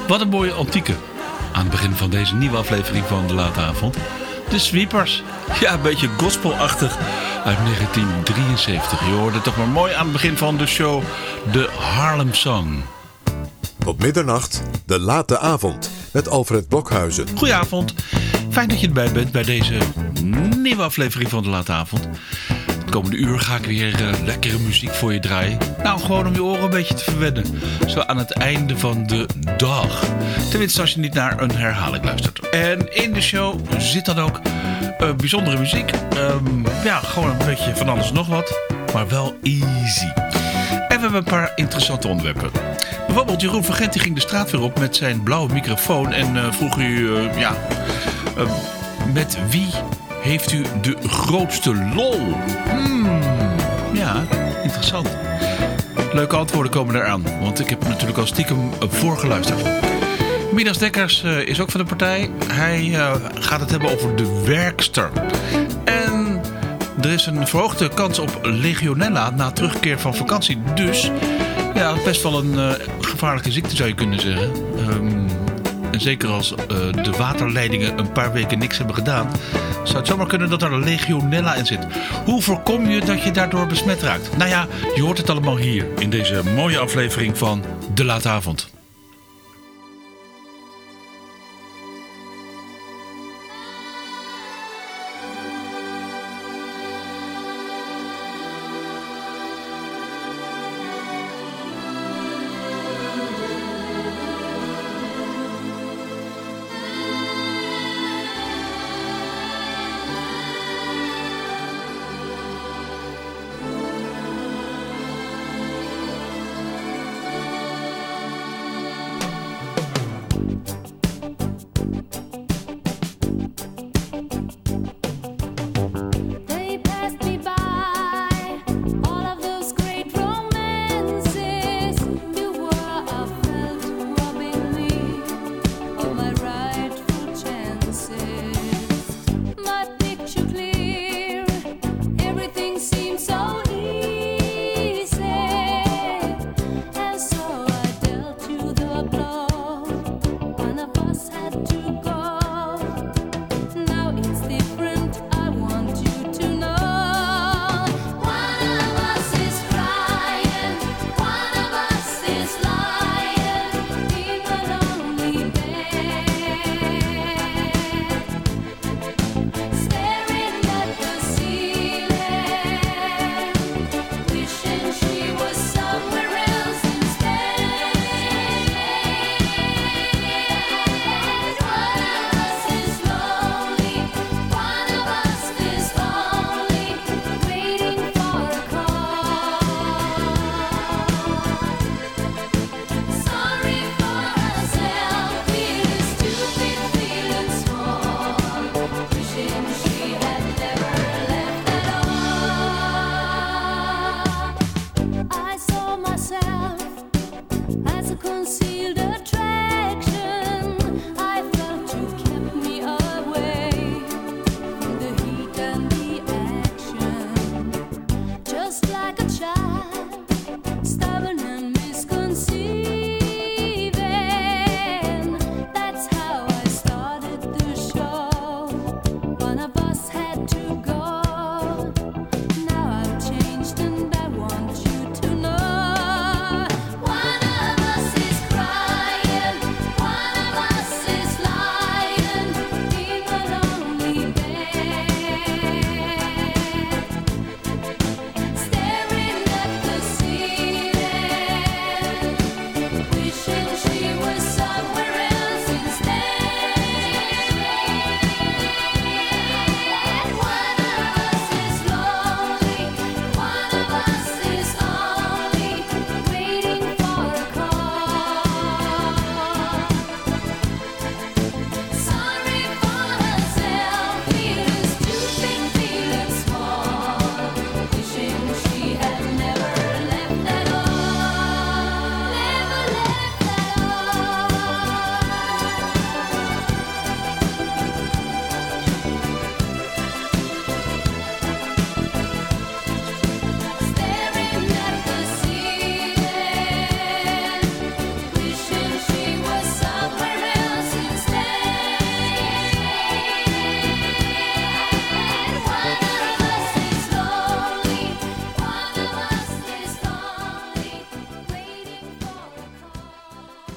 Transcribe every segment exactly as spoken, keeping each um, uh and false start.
Wat een mooie antieke. Aan het begin van deze nieuwe aflevering van De Late Avond. De Sweepers. Ja, een beetje gospelachtig uit negentien drieënzeventig. Je hoorde toch maar mooi aan het begin van de show de Harlem Song. Tot middernacht, De Late Avond met Alfred Blokhuizen. Goedenavond. Fijn dat je erbij bent bij deze nieuwe aflevering van De Late Avond. Het komende uur ga ik weer uh, lekkere muziek voor je draaien. Nou, gewoon om je oren een beetje te verwennen. Zo aan het einde van de dag. Tenminste, als je niet naar een herhaling luistert. En in de show zit dan ook uh, bijzondere muziek. Um, ja, gewoon een beetje van alles en nog wat. Maar wel easy. En we hebben een paar interessante onderwerpen. Bijvoorbeeld Jeroen van Gent die ging de straat weer op met zijn blauwe microfoon. En uh, vroeg u, uh, ja, uh, met wie heeft u de grootste lol? Hmm, ja, interessant. Leuke antwoorden komen eraan, want ik heb natuurlijk al stiekem voorgeluisterd. Midas Dekkers uh, is ook van de partij. Hij uh, gaat het hebben over de werkster. En er is een verhoogde kans op legionella na terugkeer van vakantie. Dus ja, best wel een uh, gevaarlijke ziekte zou je kunnen zeggen. Um, en zeker als uh, de waterleidingen een paar weken niks hebben gedaan, zou het zomaar kunnen dat er legionella in zit. Hoe voorkom je dat je daardoor besmet raakt? Nou ja, je hoort het allemaal hier in deze mooie aflevering van De Late Avond.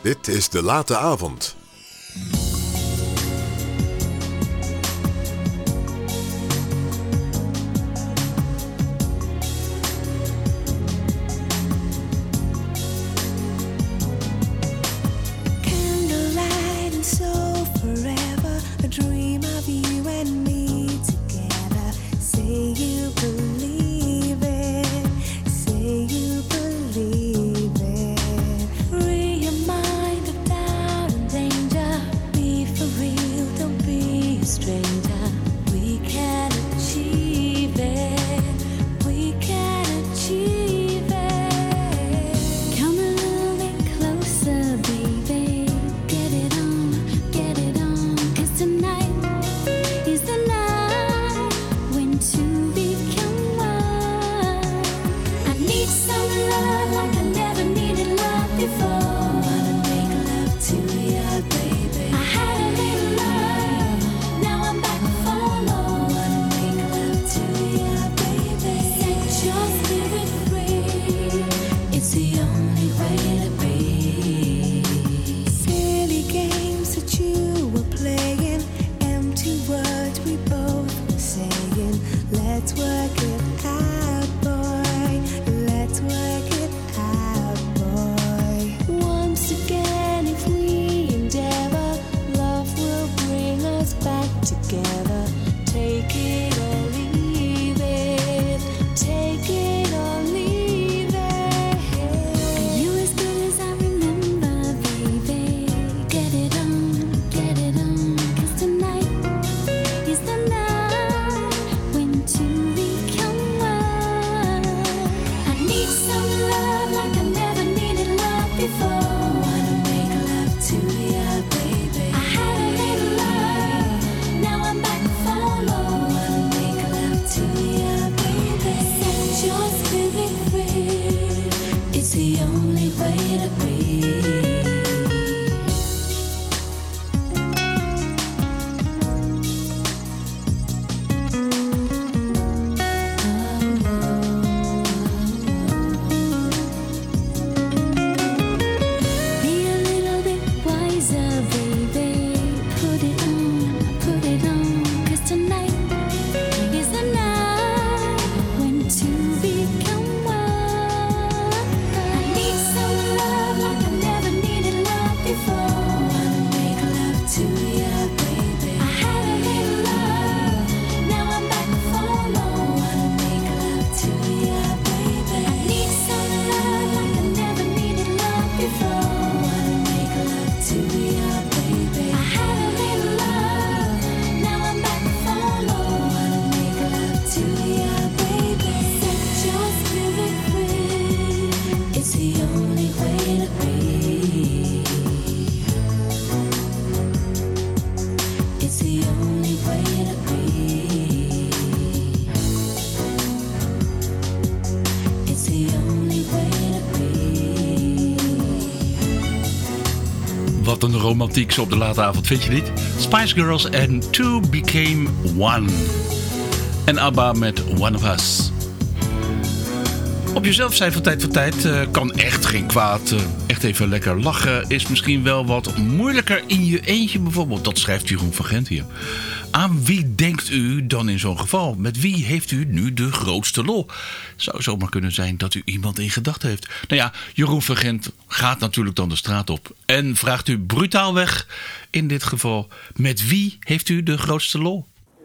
Dit is De Late Avond. Wat een romantiek zo op de late avond, vind je niet? Spice Girls en Two Became One. En ABBA met One of Us. Op jezelf zijn van tijd tot tijd uh, kan echt geen kwaad. Uh, echt even lekker lachen is misschien wel wat moeilijker in je eentje bijvoorbeeld. Dat schrijft Jeroen van Gent hier. Aan wie denkt u dan in zo'n geval? Met wie heeft u nu de grootste lol? Zou zomaar kunnen zijn dat u iemand in gedachten heeft. Nou ja, Jeroen van Gent gaat natuurlijk dan de straat op. En vraagt u brutaal weg, in dit geval, met wie heeft u de grootste lol?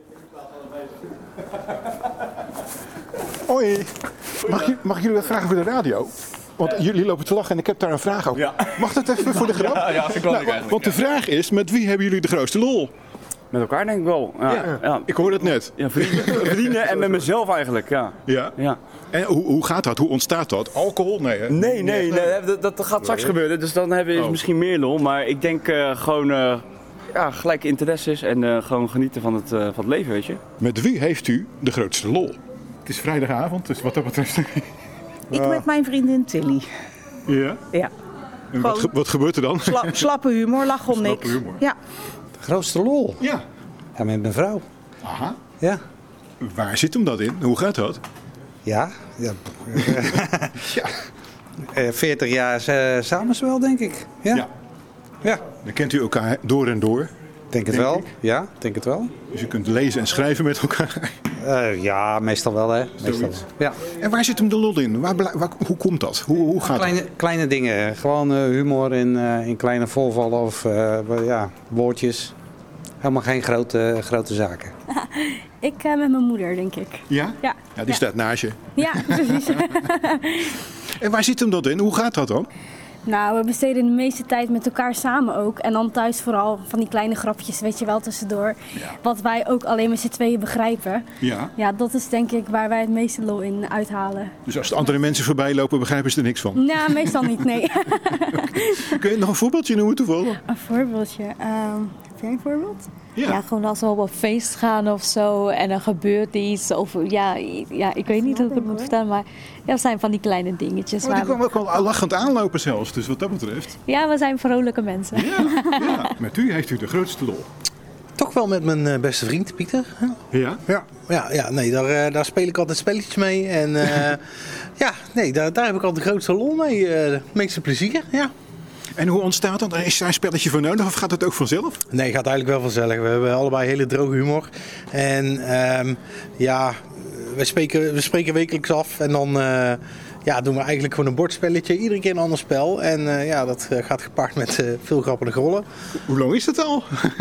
Hoi, mag, je, mag ik jullie wat vragen voor de radio? Want jullie lopen te lachen en ik heb daar een vraag over. Ja. Mag dat even voor de grap? Ja, ja, vind ik wel leuk eigenlijk. Want de vraag is, met wie hebben jullie de grootste lol? Met elkaar denk ik wel. Ja, ja, ja. Ik hoor het net. Ja, vrienden, vrienden en met mezelf eigenlijk, ja. Ja? Ja. En hoe, hoe gaat dat? Hoe ontstaat dat? Alcohol? Nee, hè? Nee, nee, nee dat, dat gaat straks gebeuren. Dus dan hebben we oh. misschien meer lol. Maar ik denk uh, gewoon uh, ja, gelijke interesses en uh, gewoon genieten van het, uh, van het leven, weet je. Met wie heeft u de grootste lol? Het is vrijdagavond, dus wat dat betreft... Ik met mijn vriendin Tilly. Ja? Ja. En wat, ge- wat gebeurt er dan? Sla, slappe humor, lach om niks. Humor. Ja. De grootste lol? Ja. Ja, met mijn vrouw. Aha. Ja. Waar zit hem dat in? Hoe gaat dat? Ja. Ja. ja. veertig jaar uh, samenzwel, denk ik. Ja. Ja. Ja. Dan kent u elkaar door en door. Denk het Denk wel. ik. Ja, denk het wel. Dus u kunt lezen en schrijven met elkaar. Uh, ja, meestal wel, hè. Meestal. Zoiets. Ja. En waar zit hem de lol in? Waar, waar, hoe komt dat? Hoe, hoe gaat Kleine, het? kleine dingen. Gewoon uh, humor in, uh, in kleine voorvallen of uh, ja, woordjes. Helemaal geen grote, grote zaken. Ik uh, met mijn moeder, denk ik. Ja? Ja. Ja, die ja. staat naast je. Ja, precies. En waar zit hem dat in? Hoe gaat dat dan? Nou, we besteden de meeste tijd met elkaar samen ook. En dan thuis vooral van die kleine grapjes, weet je wel, tussendoor. Ja. Wat wij ook alleen met z'n tweeën begrijpen. Ja. Ja, dat is denk ik waar wij het meeste lol in uithalen. Dus als de andere mensen voorbij lopen, begrijpen ze er niks van? Nou, meestal niet, nee. Okay. Kun je nog een voorbeeldje noemen toevallig? Een voorbeeldje. Um, heb jij een voorbeeld? Ja. Ja, gewoon als we op een feest gaan of zo en er gebeurt iets. Of ja, ja ik weet niet hoe ik het moet vertellen, maar ja, het zijn van die kleine dingetjes. Oh, die waar kwam we, ook wel lachend aanlopen zelfs, dus wat dat betreft. ja, we zijn vrolijke mensen. Ja, ja. Met u heeft u de grootste lol. Toch wel met mijn uh, beste vriend Pieter. Ja? Ja, ja, ja nee, daar, uh, daar speel ik altijd spelletjes mee. En uh, ja, nee, daar, daar heb ik altijd de grootste lol mee. Uh, het meeste plezier, ja. En hoe ontstaat dat? Is daar een spelletje voor nodig of gaat het ook vanzelf? Nee, gaat eigenlijk wel vanzelf. We hebben allebei hele droge humor. En um, ja, we spreken, we spreken wekelijks af en dan uh, ja, doen we eigenlijk gewoon een bordspelletje. Iedere keer een ander spel. En uh, ja, dat uh, gaat gepaard met uh, veel grappige rollen. Hoe lang is dat al?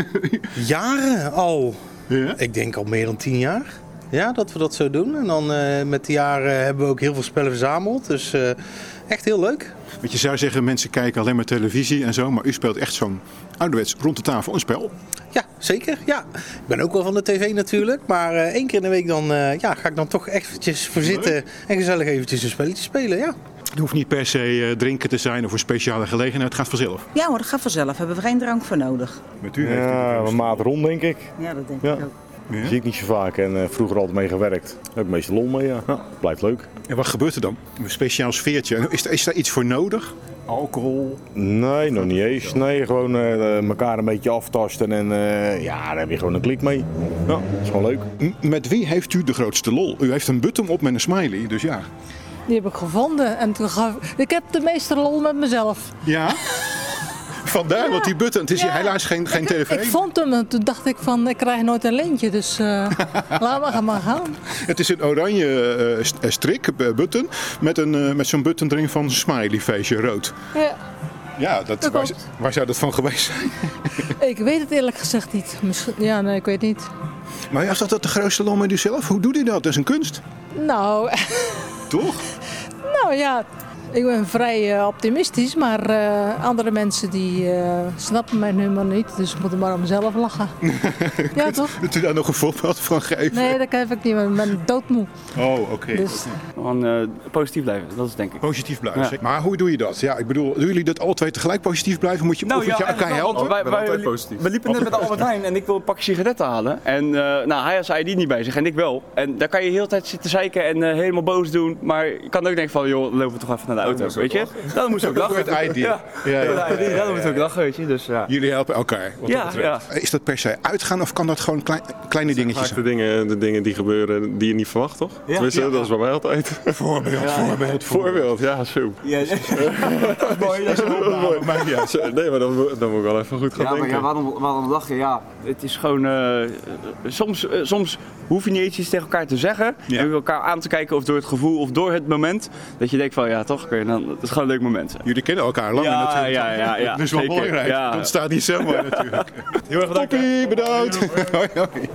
Jaren al. Ja? Ik denk al meer dan tien jaar. Ja, dat we dat zo doen. En dan uh, met de jaren hebben we ook heel veel spellen verzameld. Dus uh, echt heel leuk. Want je zou zeggen, mensen kijken alleen maar televisie en zo. Maar u speelt echt zo'n ouderwets rond de tafel een spel. Ja, zeker. Ja. Ik ben ook wel van de tv natuurlijk. Maar uh, één keer in de week dan, uh, ja, ga ik dan toch eventjes voor zitten. Leuk. En gezellig eventjes een spelletje spelen, ja. Het hoeft niet per se uh, drinken te zijn of een speciale gelegenheid. Het gaat vanzelf. Ja hoor, dat gaat vanzelf. Hebben we geen drank voor nodig. Met u heeft u Ja, mijn maat rond denk ik. Ja, dat denk Ja. ik ook. Ja. Ja? Zie ik niet zo vaak en uh, vroeger altijd mee gewerkt. Ook meestal lol mee, ja. ja. Blijft leuk. En wat gebeurt er dan? Een speciaal sfeertje. Is, is daar iets voor nodig? Alcohol? Nee, nog niet eens. Nee, gewoon uh, elkaar een beetje aftasten en uh, ja, daar heb je gewoon een klik mee. Ja, dat is gewoon leuk. M- met wie heeft u de grootste lol? U heeft een button op met een smiley, dus ja. Die heb ik gevonden en toen gaf... ik heb de meeste lol met mezelf. Ja? Vandaar, ja. Want die button, het is ja. helaas geen, geen ik, telefoon. Ik vond hem en toen dacht ik van, ik krijg nooit een leentje, dus uh, laat maar gaan. Het is een oranje uh, strik, uh, button, met, een, uh, met zo'n button erin van een smiley feestje, rood. Ja, ja dat, dat waar, waar zou dat van geweest zijn? Ik weet het eerlijk gezegd niet. Misschien, ja, nee, ik weet niet. Maar was dat, dat de grootste lol met u zelf? Hoe doet u dat? Dat is een kunst. Nou... Toch? Nou ja... Ik ben vrij uh, optimistisch, maar uh, andere mensen die uh, snappen mijn humor niet. Dus ik moet maar om mezelf lachen. Ja, toch? Kunt u daar nog een voorbeeld van geven? Nee, dat heb ik niet. Ik ben doodmoe. Oh, oké. Okay. Dus... Gewoon uh, positief blijven, dat is denk ik. Positief blijven. Ja. Ja. Maar hoe doe je dat? Ja, ik bedoel, doen jullie dat alle twee tegelijk positief blijven? Moet je, nou, of moet ja, je elkaar helpen? Wij, wij, wij, we liepen net met de Albert Heijn en ik wil een pakje sigaretten halen. En uh, nou, hij had zijn I D niet bij zich en ik wel. En daar kan je de hele tijd zitten zeiken en uh, helemaal boos doen. Maar je kan ook denken van, joh, dan lopen we toch even naar de auto, weet je? Dan moest ook lachen. Voor het I D. Ja, ja, ja. ja, ja dan moet ook lachen, weet je. Dus, ja. Jullie helpen elkaar, wat ja, dat betreft. Ja. Is dat per se uitgaan of kan dat gewoon klein, kleine dingetjes zijn? De dingen, de dingen die gebeuren die je niet verwacht, toch? Ja. Tenminste, Ja. dat is bij mij altijd. Voorbeeld, ja. voorbeeld, Voorbeeld, ja, zo. Ja, dat is mooi. Dat is mooi. Maar ja, zo, nee, maar dan, dan moet ik wel even goed gaan ja, denken. Maar ja, waarom, waarom lachen? Ja, het is gewoon... Uh, soms, uh, soms hoef je niet eens iets tegen elkaar te zeggen. Ja. En elkaar aan te kijken of door het gevoel of door het moment. Dat je denkt van, ja, toch, okay, dan, het is gewoon een leuk moment. Jullie kennen elkaar langer ja, natuurlijk. Ja, ja, ja. Dat is wel zeker. belangrijk. Ja. Dat staat niet zomaar natuurlijk. Heel erg bedankt. Toppie, bedankt. Hoi, hoi.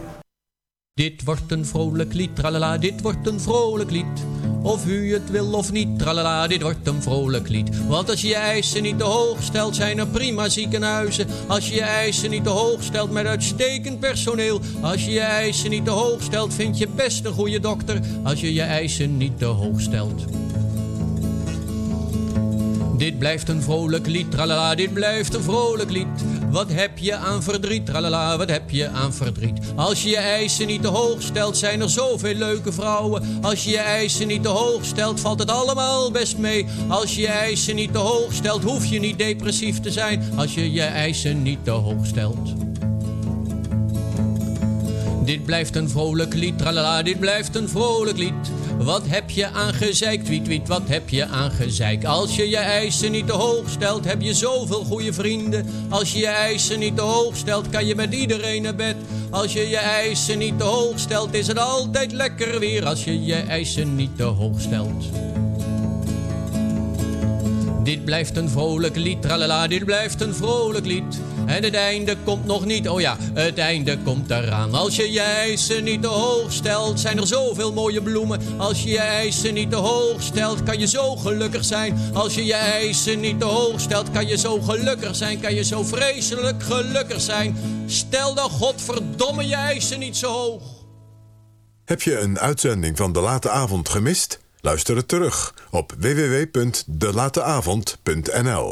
Dit wordt een vrolijk lied, tralala, dit wordt een vrolijk lied. Of u het wil of niet, tralala, dit wordt een vrolijk lied. Want als je je eisen niet te hoog stelt, zijn er prima ziekenhuizen. Als je je eisen niet te hoog stelt met uitstekend personeel. Als je je eisen niet te hoog stelt, vind je best een goede dokter. Als je je eisen niet te hoog stelt. Dit blijft een vrolijk lied, tralala, dit blijft een vrolijk lied. Wat heb je aan verdriet, tralala, wat heb je aan verdriet? Als je je eisen niet te hoog stelt, zijn er zoveel leuke vrouwen. Als je je eisen niet te hoog stelt, valt het allemaal best mee. Als je je eisen niet te hoog stelt, hoef je niet depressief te zijn. Als je je eisen niet te hoog stelt. Dit blijft een vrolijk lied, tralala, dit blijft een vrolijk lied. Wat heb je aangezeik, tweet, tweet, wat heb je aangezeik? Als je je eisen niet te hoog stelt, heb je zoveel goede vrienden. Als je je eisen niet te hoog stelt, kan je met iedereen naar bed. Als je je eisen niet te hoog stelt, is het altijd lekker weer. Als je je eisen niet te hoog stelt. Dit blijft een vrolijk lied, tralala, dit blijft een vrolijk lied. En het einde komt nog niet, oh ja, het einde komt eraan. Als je je eisen niet te hoog stelt, zijn er zoveel mooie bloemen. Als je je eisen niet te hoog stelt, kan je zo gelukkig zijn. Als je je eisen niet te hoog stelt, kan je zo gelukkig zijn. Kan je zo vreselijk gelukkig zijn. Stel dan godverdomme je eisen niet zo hoog. Heb je een uitzending van De Late Avond gemist? Luister het terug op w w w punt de late avond punt n l.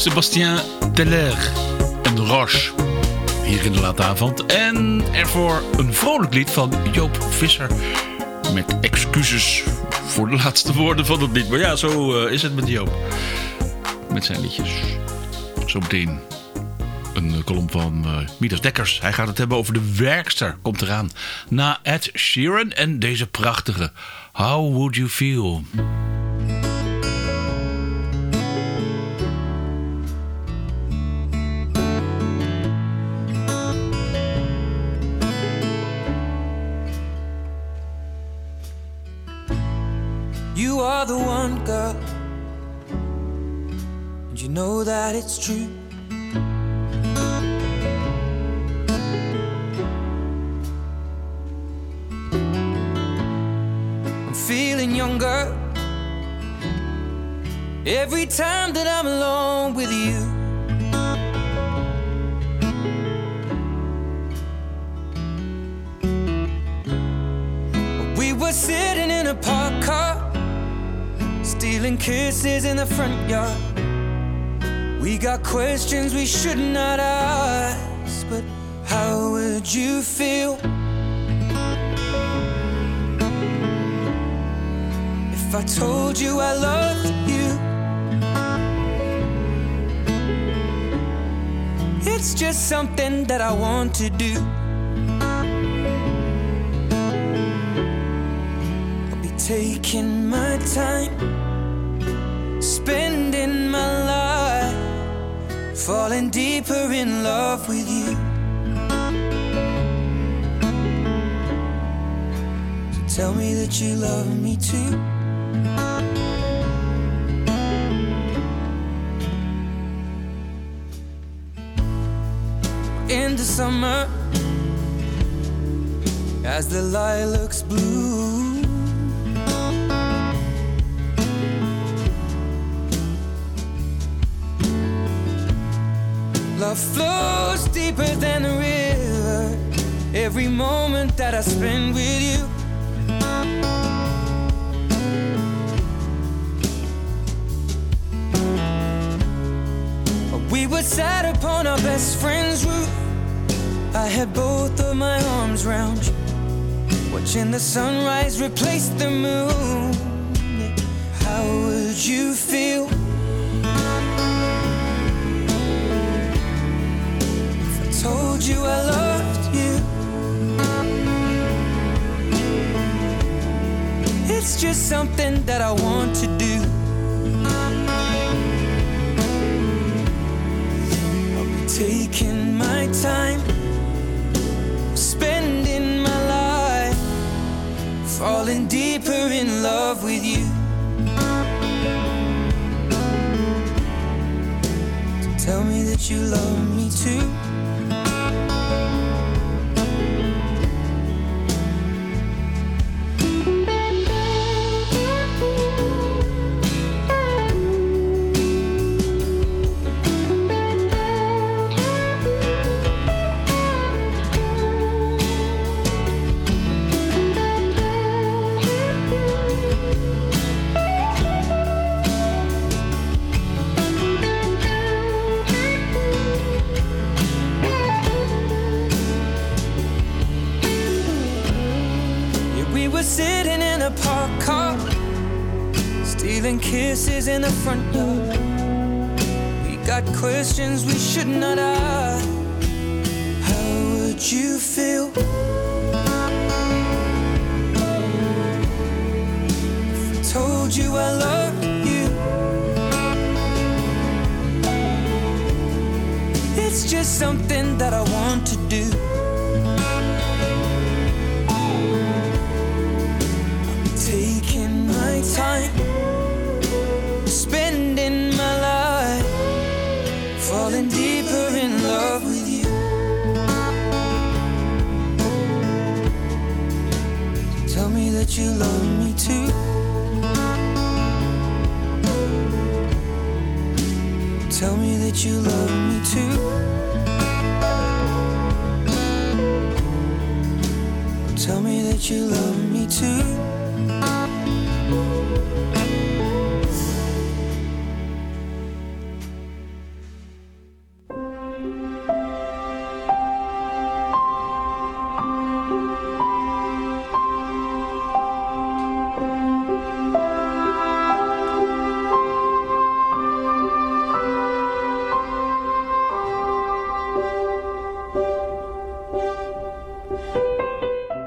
Sébastien Teller en Roche. Hier in de late avond. En ervoor een vrolijk lied van Joop Visser. Met excuses voor de laatste woorden van het lied. Maar ja, zo uh, is het met Joop. Met zijn liedjes. Zometeen een uh, column van uh, Midas Dekkers. Hij gaat het hebben over de werkster. Komt eraan. Na Ed Sheeran en deze prachtige How Would You Feel? You are the one, girl, and you know that it's true. I'm feeling younger every time that I'm alone with you. We were sitting in a parked car, stealing kisses in the front yard. We got questions we should not ask, but how would you feel if I told you I loved you? It's just something that I want to do. I'll be taking my time, spending my life, falling deeper in love with you. So tell me that you love me too. In the summer, as the lilacs bloom, love flows deeper than a river. Every moment that I spend with you, we were sat upon our best friend's roof. I had both of my arms round you, watching the sunrise replace the moon. How would you feel told you I loved you? It's just something that I want to do. I'll be taking my time, spending my life, falling deeper in love with you. So tell me that you love me too. Sitting in a parked car, stealing kisses in the front yard. We got questions we should not ask. How would you feel if I told you I loved you? It's just something that I want to do. Taking my time, spending my life, falling deeper in love with you. Tell me that you love me too. Tell me that you love me too. Tell me that you love me too.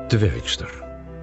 De werkster.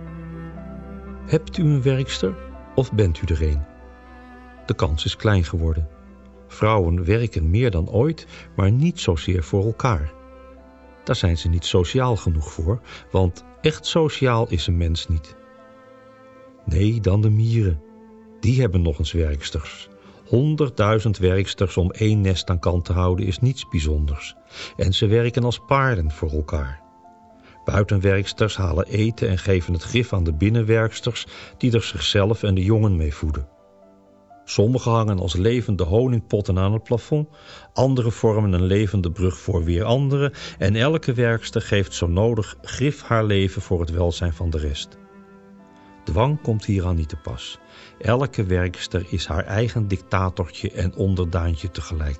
Hebt u een werkster of bent u er een? De kans is klein geworden. Vrouwen werken meer dan ooit, maar niet zozeer voor elkaar. Daar zijn ze niet sociaal genoeg voor, want echt sociaal is een mens niet. Nee, dan de mieren. Die hebben nog eens werksters. Honderdduizend werksters om één nest aan kant te houden is niets bijzonders. En ze werken als paarden voor elkaar. Buitenwerksters halen eten en geven het gif aan de binnenwerksters die er zichzelf en de jongen mee voeden. Sommigen hangen als levende honingpotten aan het plafond, anderen vormen een levende brug voor weer anderen en elke werkster geeft zo nodig grif haar leven voor het welzijn van de rest. Dwang komt hieraan niet te pas. Elke werkster is haar eigen dictatortje en onderdaantje tegelijk.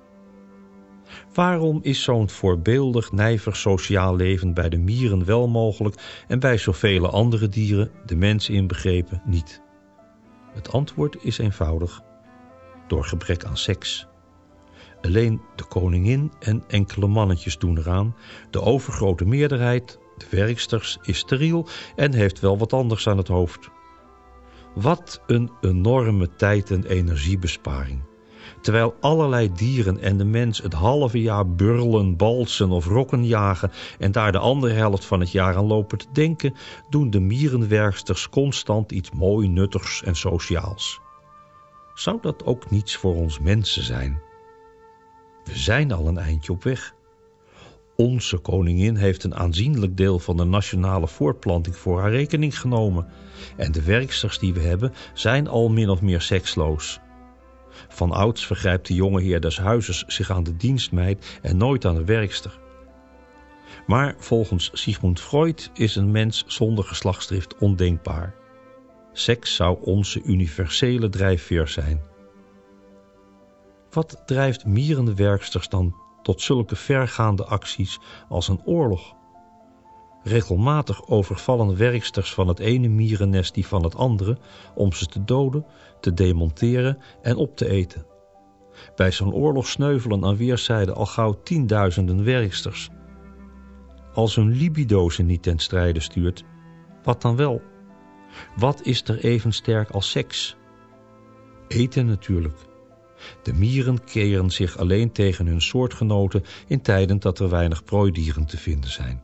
Waarom is zo'n voorbeeldig, nijver sociaal leven bij de mieren wel mogelijk en bij zoveel andere dieren, de mens inbegrepen, niet? Het antwoord is eenvoudig: door gebrek aan seks. Alleen de koningin en enkele mannetjes doen eraan. De overgrote meerderheid, de werksters, is steriel en heeft wel wat anders aan het hoofd. Wat een enorme tijd- en energiebesparing. Terwijl allerlei dieren en de mens het halve jaar burlen, balsen of rokken jagen en daar de andere helft van het jaar aan lopen te denken, doen de mierenwerksters constant iets mooi nuttigs en sociaals. Zou dat ook niets voor ons mensen zijn? We zijn al een eindje op weg. Onze koningin heeft een aanzienlijk deel van de nationale voortplanting voor haar rekening genomen. En de werksters die we hebben zijn al min of meer seksloos. Van ouds vergrijpt de jonge heer des huizes zich aan de dienstmeid en nooit aan de werkster. Maar volgens Sigmund Freud is een mens zonder geslachtsdrift ondenkbaar. Seks zou onze universele drijfveer zijn. Wat drijft mierenwerksters dan tot zulke vergaande acties als een oorlog? Regelmatig overvallen werksters van het ene mierennest die van het andere om ze te doden, te demonteren en op te eten. Bij zo'n oorlog sneuvelen aan weerszijden al gauw tienduizenden werksters. Als hun libido ze niet ten strijde stuurt, wat dan wel? Wat is er even sterk als seks? Eten natuurlijk. De mieren keren zich alleen tegen hun soortgenoten in tijden dat er weinig prooidieren te vinden zijn.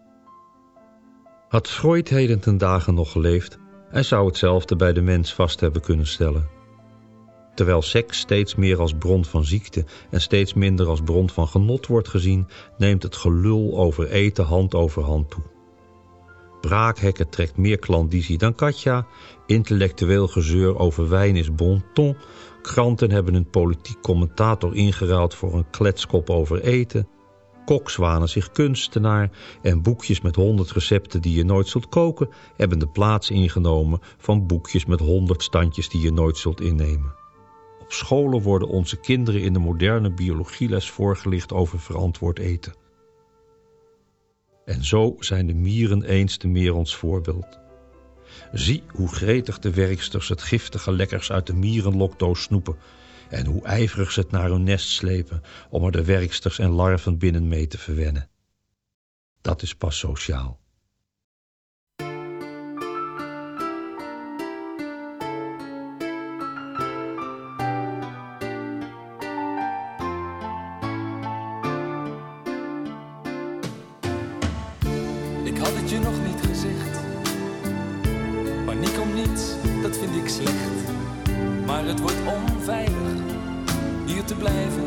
Had Freud heden ten dagen nog geleefd, hij zou hetzelfde bij de mens vast hebben kunnen stellen. Terwijl seks steeds meer als bron van ziekte en steeds minder als bron van genot wordt gezien, neemt het gelul over eten hand over hand toe. Braakhekken trekt meer klandizie dan Katja, intellectueel gezeur over wijn is bon ton, kranten hebben een politiek commentator ingeruild voor een kletskop over eten, koks wanen zich kunstenaar en boekjes met honderd recepten die je nooit zult koken hebben de plaats ingenomen van boekjes met honderd standjes die je nooit zult innemen. Op scholen worden onze kinderen in de moderne biologieles voorgelicht over verantwoord eten. En zo zijn de mieren eens te meer ons voorbeeld. Zie hoe gretig de werksters het giftige lekkers uit de mierenlokdoos snoepen en hoe ijverig ze het naar hun nest slepen om er de werksters en larven binnen mee te verwennen. Dat is pas sociaal. Ik had het je nog niet gezegd. Paniek om niets, dat vind ik slecht. Maar het wordt onveilig hier te blijven.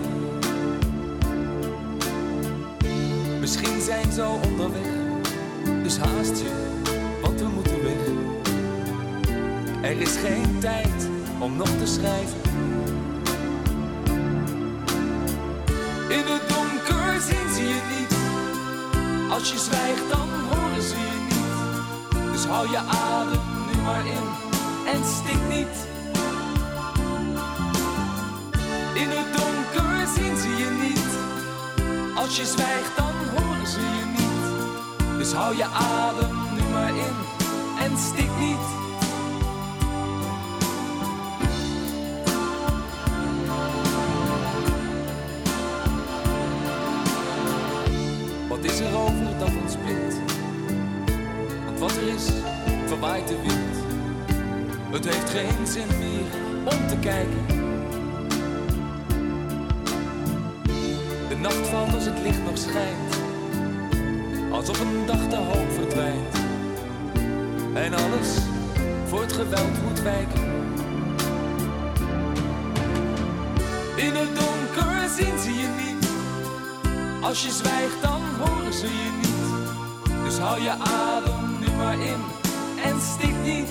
Misschien zijn ze al onderweg, dus haast je, want we moeten weg. Er is geen tijd om nog te schrijven. In het donker zien ze je niet. Als je zwijgt dan horen ze je niet. Dus hou je adem nu maar in en stik niet. In het donker zien ze je niet. Als je zwijgt dan horen ze je niet. Dus hou je adem nu maar in en stik niet. Wat is er over dat ons bindt? wat er is, verwaait de wind. Het heeft geen zin meer om te kijken. De nacht valt als het licht nog schijnt, alsof een dag de hoop verdwijnt. En alles voor het geweld moet wijken. In het donker zien ze je niet. Als je zwijgt dan horen ze je niet. Dus hou je adem nu maar in en stik niet.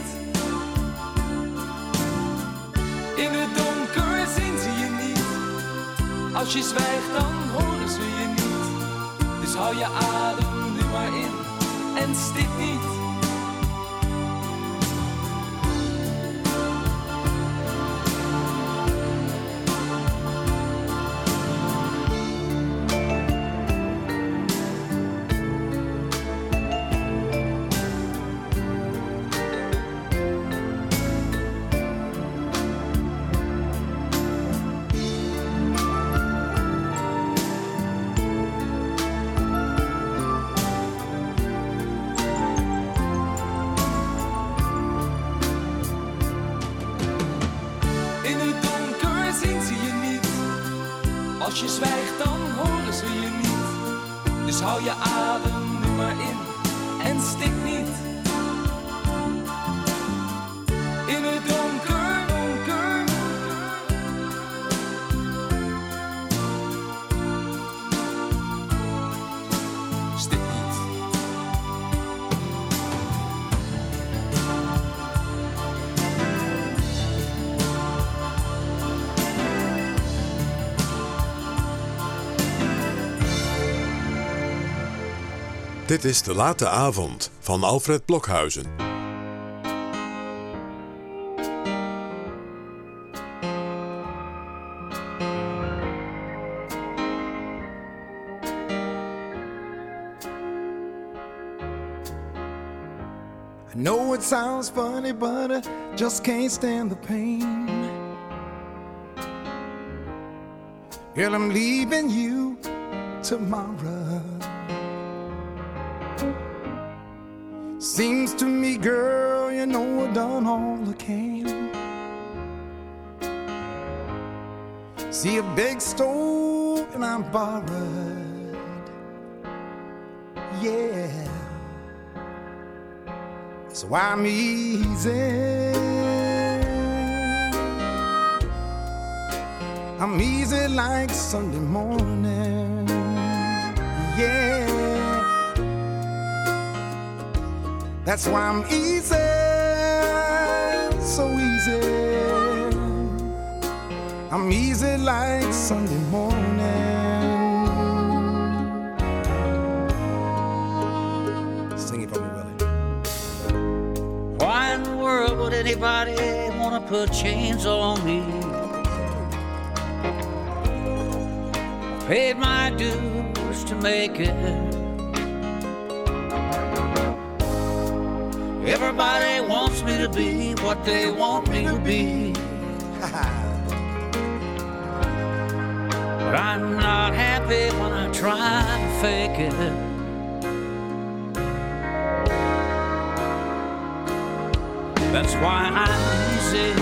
In het donker zien ze je niet. Als je zwijgt dan horen ze je niet. Dus hou je adem nu maar in en stik niet. Als je zwijgt dan horen ze je niet. Dus hou je adem nu maar in en stik niet. In het donker, donker. Stik niet. Dit is De Late Avond van Alfred Blokhuizen. I know it sounds funny, but I just can't stand the pain. Girl, I'm leaving you tomorrow. Seems to me, girl, you know I've done all I can. See a big stove and I'm borrowed. Yeah. So I'm easy. I'm easy like Sunday morning. Yeah. That's why I'm easy, so easy. I'm easy like Sunday morning. Sing it for me, Willie. Why in the world would anybody want to put chains on me? I paid my dues to make it. Everybody wants me to be what they want me to be. But I'm not happy when I try to fake it. That's why I'm easy.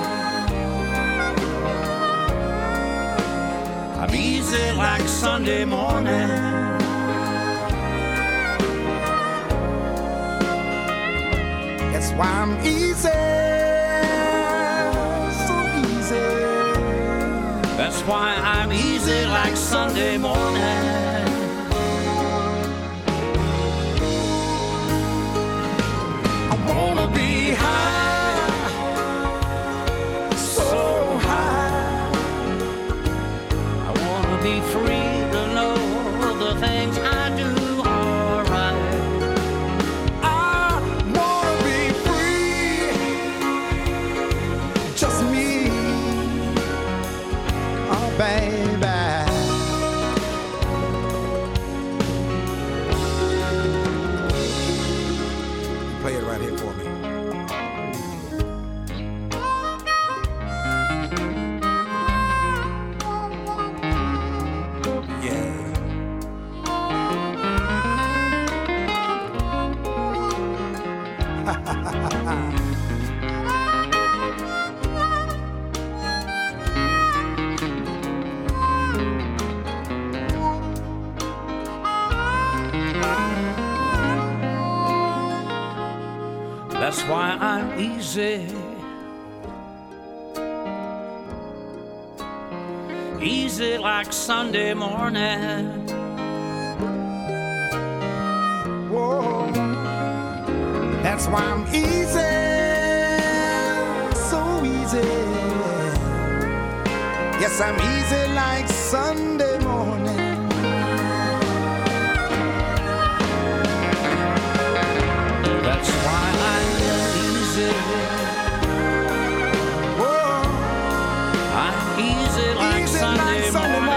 I'm easy like Sunday morning. That's why I'm easy, so easy. That's why I'm easy like Sunday morning. I wanna be high, so high. I wanna be free to know the things I do. That's why I'm easy. Easy like Sunday morning. Whoa, that's why I'm easy, so easy. Yes, I'm easy like Sunday morning. That's why I'm easy. Whoa, I'm easy like easy Sunday like Sunday morning.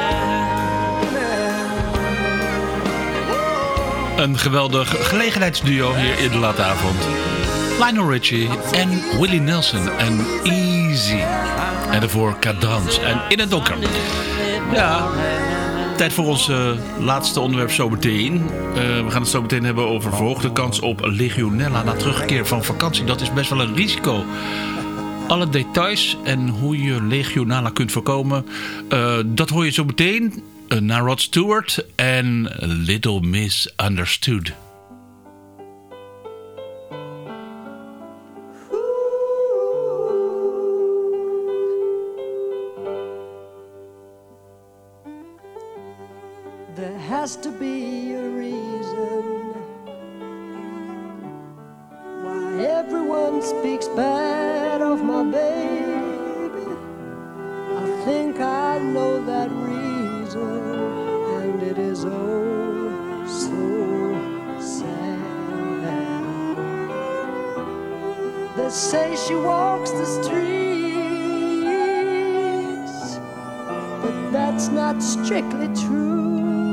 Een geweldig gelegenheidsduo hier in de late avond. Lionel Richie en Willie Nelson en Easy. En daarvoor Cadans en In het Donker. Ja, tijd voor ons uh, laatste onderwerp zometeen. Uh, we gaan het zo meteen hebben over verhoogde kans op legionella na terugkeer van vakantie. Dat is best wel een risico. Alle details en hoe je legionella kunt voorkomen, uh, dat hoor je zo meteen. Uh, naar Rod Stewart en Little Miss Understood. There has to be a reason why everyone speaks bad of my baby. I think I know that reason, and it is oh so sad. They say she walks the streets, but that's not strictly true.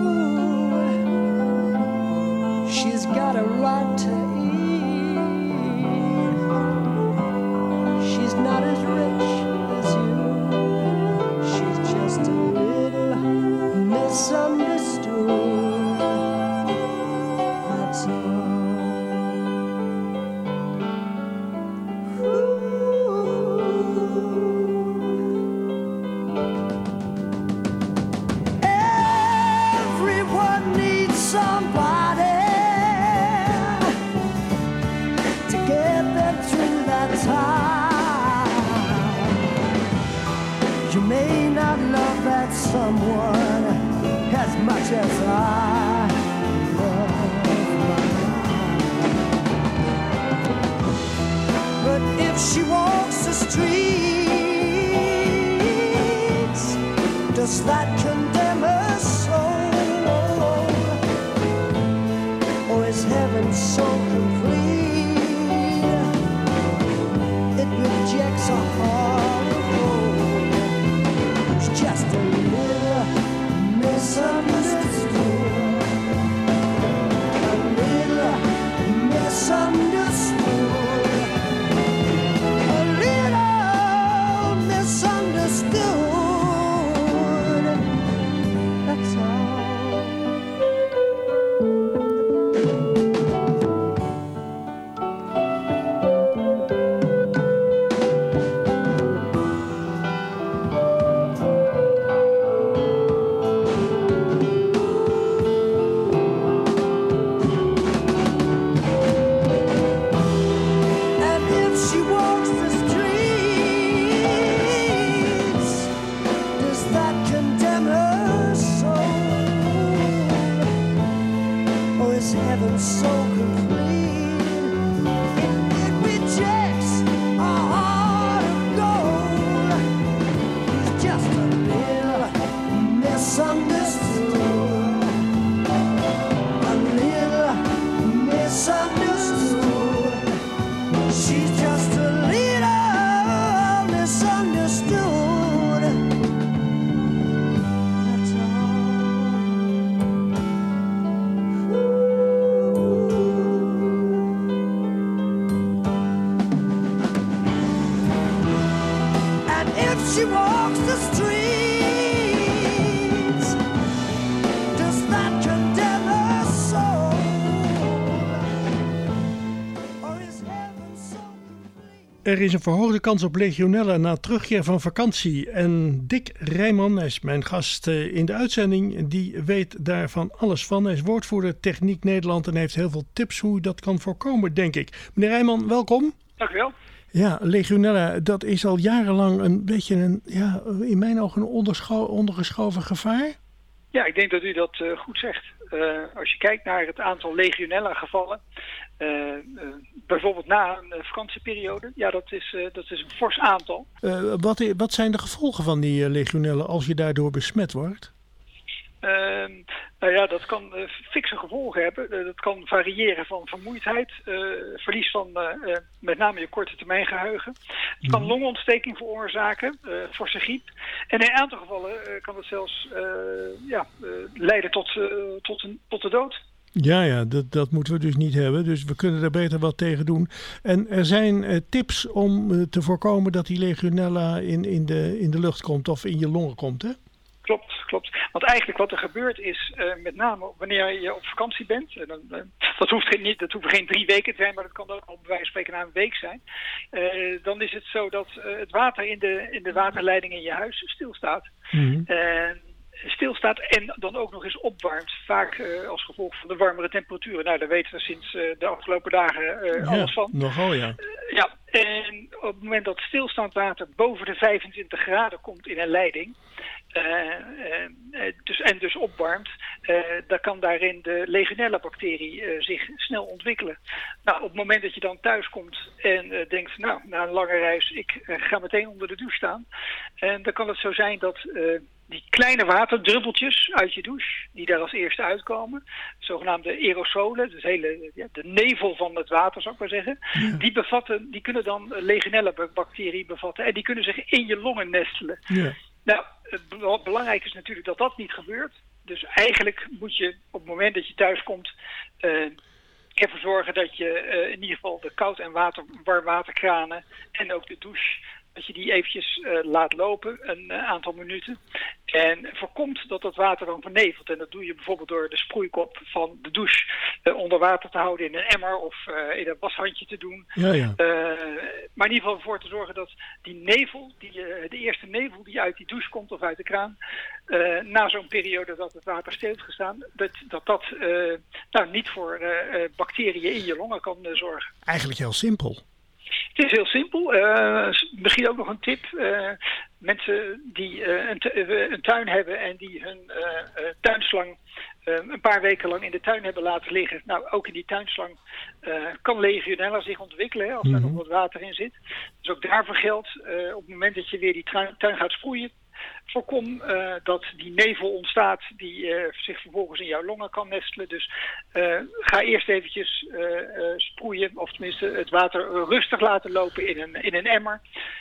She's got a right to eat. She's not as rich as you. She's just a little misunderstood. That's all. Everyone needs somebody to get them through that time. You may not love that someone as much as I love mine. But if she walks the streets, does that condemn her soul? Or is heaven so complete it rejects a heart of gold? It's just a little misunderstood. A little misunderstood. A little misunderstood. That's all. And if she walks the streets, does that condemn her soul? Or is heaven so complete it rejects a heart of gold? He's just a little misunderstood. A little misunderstood. She's just a little misunderstood. That's all. Er is een verhoogde kans op legionella na terugkeer van vakantie. En Dick Rijman, hij is mijn gast in de uitzending, die weet daarvan alles van. Hij is woordvoerder Techniek Nederland en heeft heel veel tips hoe je dat kan voorkomen, denk ik. Meneer Rijman, welkom. Dank u wel. Ja, legionella, dat is al jarenlang een beetje een, ja, in mijn ogen een onderscho- ondergeschoven gevaar. Ja, ik denk dat u dat uh, goed zegt. Uh, als je kijkt naar het aantal legionella-gevallen, uh, uh, bijvoorbeeld na een uh, vakantieperiode, ja, dat is, uh, dat is een fors aantal. Uh, wat, wat zijn de gevolgen van die uh, legionella als je daardoor besmet wordt? Uh, nou ja, dat kan uh, fikse gevolgen hebben. Uh, dat kan variëren van vermoeidheid, uh, verlies van uh, uh, met name je korte termijn geheugen. Het kan longontsteking veroorzaken, uh, forse griep. En in een aantal gevallen uh, kan het zelfs uh, ja, uh, leiden tot, uh, tot, een, tot de dood. Ja, ja, dat, dat moeten we dus niet hebben. Dus we kunnen er beter wat tegen doen. En er zijn uh, tips om uh, te voorkomen dat die legionella in, in, de, in de lucht komt of in je longen komt, hè? Klopt, klopt. Want eigenlijk wat er gebeurt is, uh, met name wanneer je op vakantie bent, en dan, uh, dat, hoeft geen, niet, dat hoeven geen drie weken te zijn, maar dat kan ook al bij wijze van spreken na een week zijn. Uh, dan is het zo dat uh, het water in de, in de waterleiding in je huis stilstaat. Mm-hmm. Uh, stilstaat en dan ook nog eens opwarmt. Vaak uh, als gevolg van de warmere temperaturen. Nou, daar weten we sinds uh, de afgelopen dagen uh, alles ja, van. Nogal, ja. Uh, ja, en op het moment dat stilstaand water boven de vijfentwintig graden komt in een leiding, Uh, uh, dus, en dus opwarmt, uh, dan kan daarin de legionella-bacterie uh, zich snel ontwikkelen. Nou, op het moment dat je dan thuis komt en uh, denkt, nou, na een lange reis, ik uh, ga meteen onder de douche staan. En dan kan het zo zijn dat uh, die kleine waterdruppeltjes uit je douche, die daar als eerste uitkomen, zogenaamde aerosolen, dus hele, ja, de nevel van het water, zou ik maar zeggen, ja. die, bevatten, die kunnen dan legionella-bacterie bevatten en die kunnen zich in je longen nestelen. Ja. Nou, het belangrijk is natuurlijk dat dat niet gebeurt. Dus eigenlijk moet je op het moment dat je thuis komt uh, ervoor zorgen dat je uh, in ieder geval de koud- en water, warmwaterkranen en ook de douche, dat je die eventjes uh, laat lopen, een uh, aantal minuten. En voorkomt dat dat water dan vernevelt. En dat doe je bijvoorbeeld door de sproeikop van de douche uh, onder water te houden in een emmer of uh, in een washandje te doen. Ja, ja. Uh, maar in ieder geval voor te zorgen dat die nevel, die, uh, de eerste nevel die uit die douche komt of uit de kraan, uh, na zo'n periode dat het water stil heeft gestaan, dat dat, dat uh, nou, niet voor uh, uh, bacteriën in je longen kan uh, zorgen. Eigenlijk heel simpel. Het is heel simpel. Uh, misschien ook nog een tip. Uh, mensen die uh, een, tu- uh, een tuin hebben en die hun uh, uh, tuinslang uh, een paar weken lang in de tuin hebben laten liggen. Nou, ook in die tuinslang uh, kan legionella zich ontwikkelen, hè, als mm-hmm. er nog wat water in zit. Dus ook daarvoor geldt, uh, op het moment dat je weer die tuin, tuin gaat sproeien, voorkom uh, dat die nevel ontstaat die uh, zich vervolgens in jouw longen kan nestelen. Dus uh, ga eerst eventjes uh, uh, sproeien, of tenminste het water rustig laten lopen in een, in een emmer.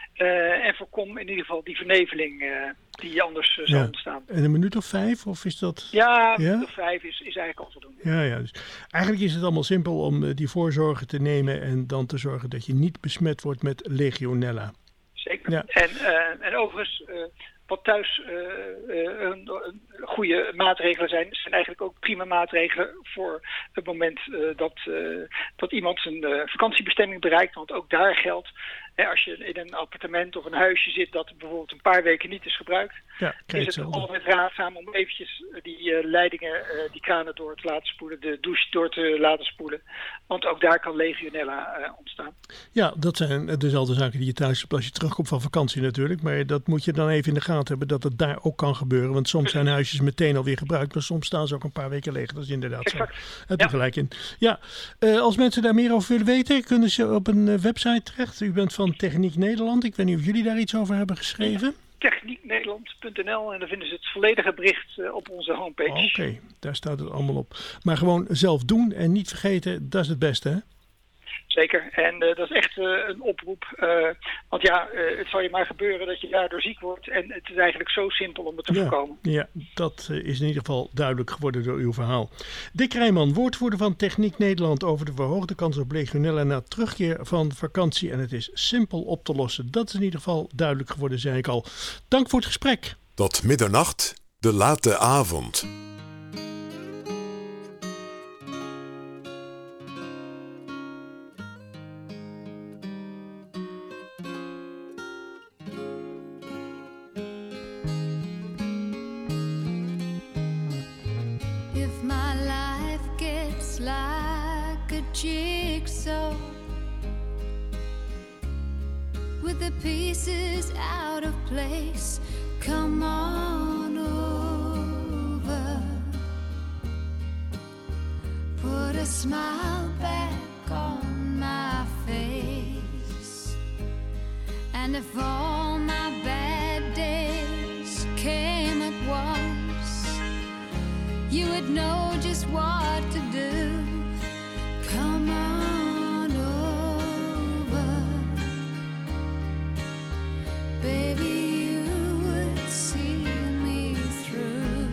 Uh, en voorkom in ieder geval die verneveling uh, die anders uh, zou ja. ontstaan. En een minuut of vijf? Of is dat... Ja, een ja? minuut of vijf is, is eigenlijk al voldoende. Ja, ja. Dus eigenlijk is het allemaal simpel om uh, die voorzorgen te nemen en dan te zorgen dat je niet besmet wordt met legionella. Zeker. Ja. En, uh, en overigens, uh, wat thuis uh, uh, een, een goede maatregelen zijn, zijn eigenlijk ook prima maatregelen voor het moment uh, dat, uh, dat iemand zijn uh, vakantiebestemming bereikt. Want ook daar geldt, hè, als je in een appartement of een huisje zit dat bijvoorbeeld een paar weken niet is gebruikt, ja, is het zelden. altijd raadzaam om eventjes die uh, leidingen, uh, die kranen door te laten spoelen, de douche door te laten spoelen. Want ook daar kan legionella uh, ontstaan. Ja, dat zijn dezelfde zaken die je thuis hebt als je terugkomt van vakantie natuurlijk. Maar dat moet je dan even in de gaten hebben dat het daar ook kan gebeuren. Want soms zijn huisjes meteen alweer gebruikt, maar soms staan ze ook een paar weken leeg. Dat is inderdaad exact. Zo. Heb je ja. gelijk in. Ja, uh, als mensen daar meer over willen weten, kunnen ze op een uh, website terecht. U bent van Techniek Nederland. Ik weet niet of jullie daar iets over hebben geschreven. techniek nederland punt n l en dan vinden ze het volledige bericht uh, op onze homepage. Oké, okay, daar staat het allemaal op. Maar gewoon zelf doen en niet vergeten, dat is het beste, hè? Zeker. En uh, dat is echt uh, een oproep. Uh, want ja, uh, het zal je maar gebeuren dat je daardoor ziek wordt. En het is eigenlijk zo simpel om het te ja, voorkomen. Ja, dat uh, is in ieder geval duidelijk geworden door uw verhaal. Dick Rijman, woordvoerder van Techniek Nederland over de verhoogde kans op legionella na terugkeer van vakantie. En het is simpel op te lossen. Dat is in ieder geval duidelijk geworden, zei ik al. Dank voor het gesprek. Tot middernacht, de late avond. like a jigsaw with the pieces out of place. Come on over, put a smile back on my face. And if all my bad days came at once, you would know just what to do. Come on over, baby, you would see me through.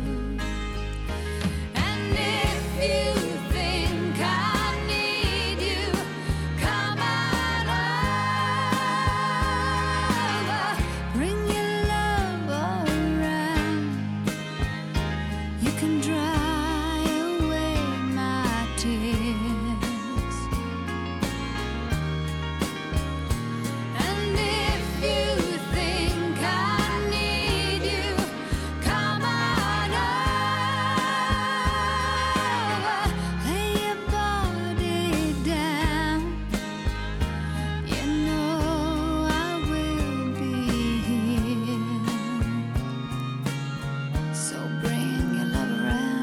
And if you think I need you, come on over, bring your love around. You can dry away my tears. And if you think I need you, come on over, lay your body down. You know I will be here. So bring your love around.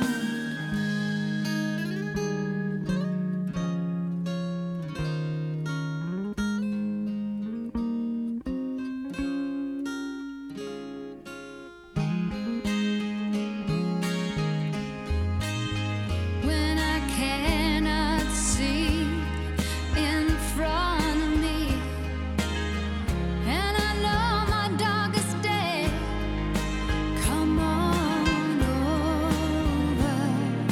When I cannot see in front of me, and I know my darkest day, come on over.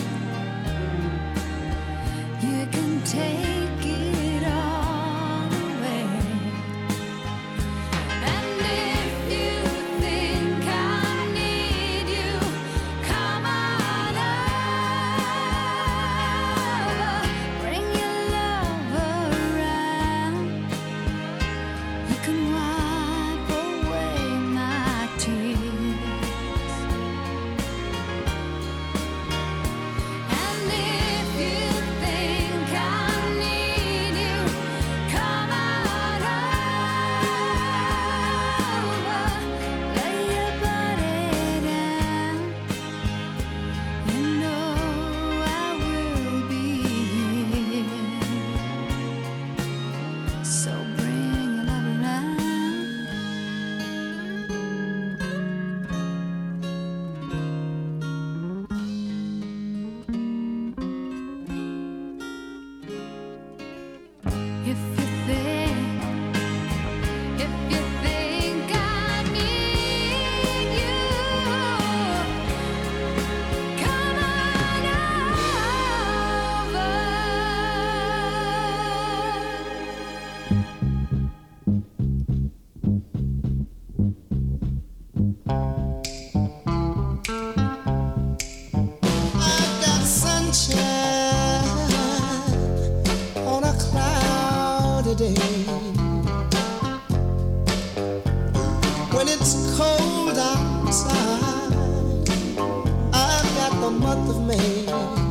You can take it all away. And if you think I need you, come on over, bring your love around. You can wipe away my tears. And if you think I need you, come on over, lay your body down. You know I will be here. So bring your love around. If you think, if you think I need you, come on over. I've got sunshine on a cloudy day. When it's cold outside, I've got the month of May.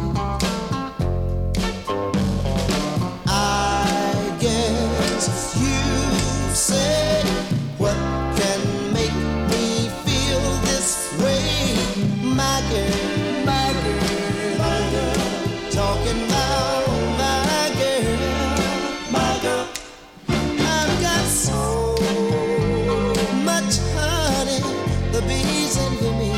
I guess you say, what can make me feel this way, my girl, my girl, my girl, talking about my girl, my girl. I've got so much honey, the bees envy me.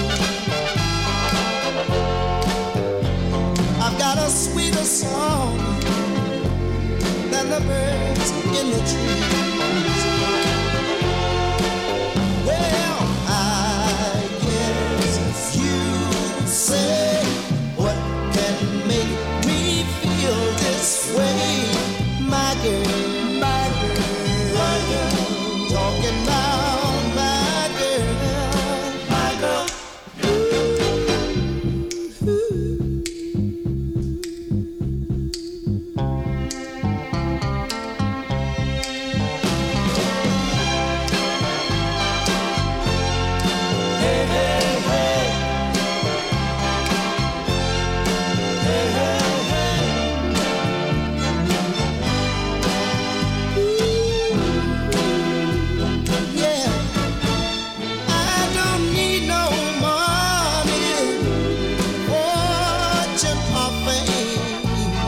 I've got a sweeter song than the birds in the trees. Well, I guess you say, what can make me feel this way, my girl, my girl, my girl, talking about my girl, my girl. fame.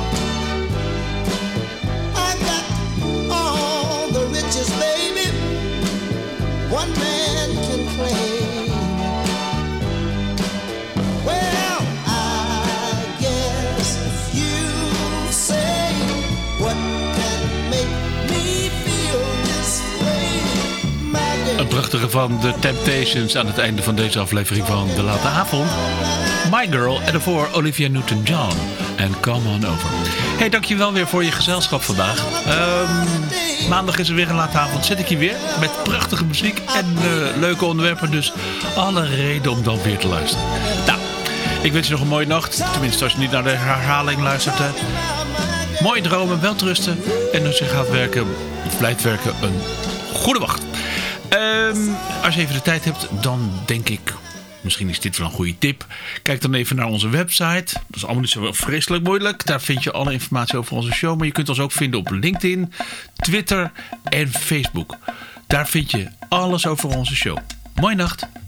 I got all the riches, baby, one man can claim. Well, I guess you say, what can make me feel this way, my girl? Een prachtige van The Temptations aan het einde van deze aflevering van De Late Avond. My Girl en daarvoor Olivia Newton-John en Come On Over. Hey, dankjewel weer voor je gezelschap vandaag. Um, maandag is er weer een late avond. Zit ik hier weer met prachtige muziek en uh, leuke onderwerpen. Dus alle reden om dan weer te luisteren. Nou, ik wens je nog een mooie nacht. Tenminste, als je niet naar de herhaling luistert. Hè. Mooie dromen, welterusten. En als je gaat werken of blijft werken, een goede wacht. Um, als je even de tijd hebt, dan denk ik... Misschien is dit wel een goede tip. Kijk dan even naar onze website. Dat is allemaal niet zo vreselijk moeilijk. Daar vind je alle informatie over onze show. Maar je kunt ons ook vinden op LinkedIn, Twitter en Facebook. Daar vind je alles over onze show. Mooie nacht.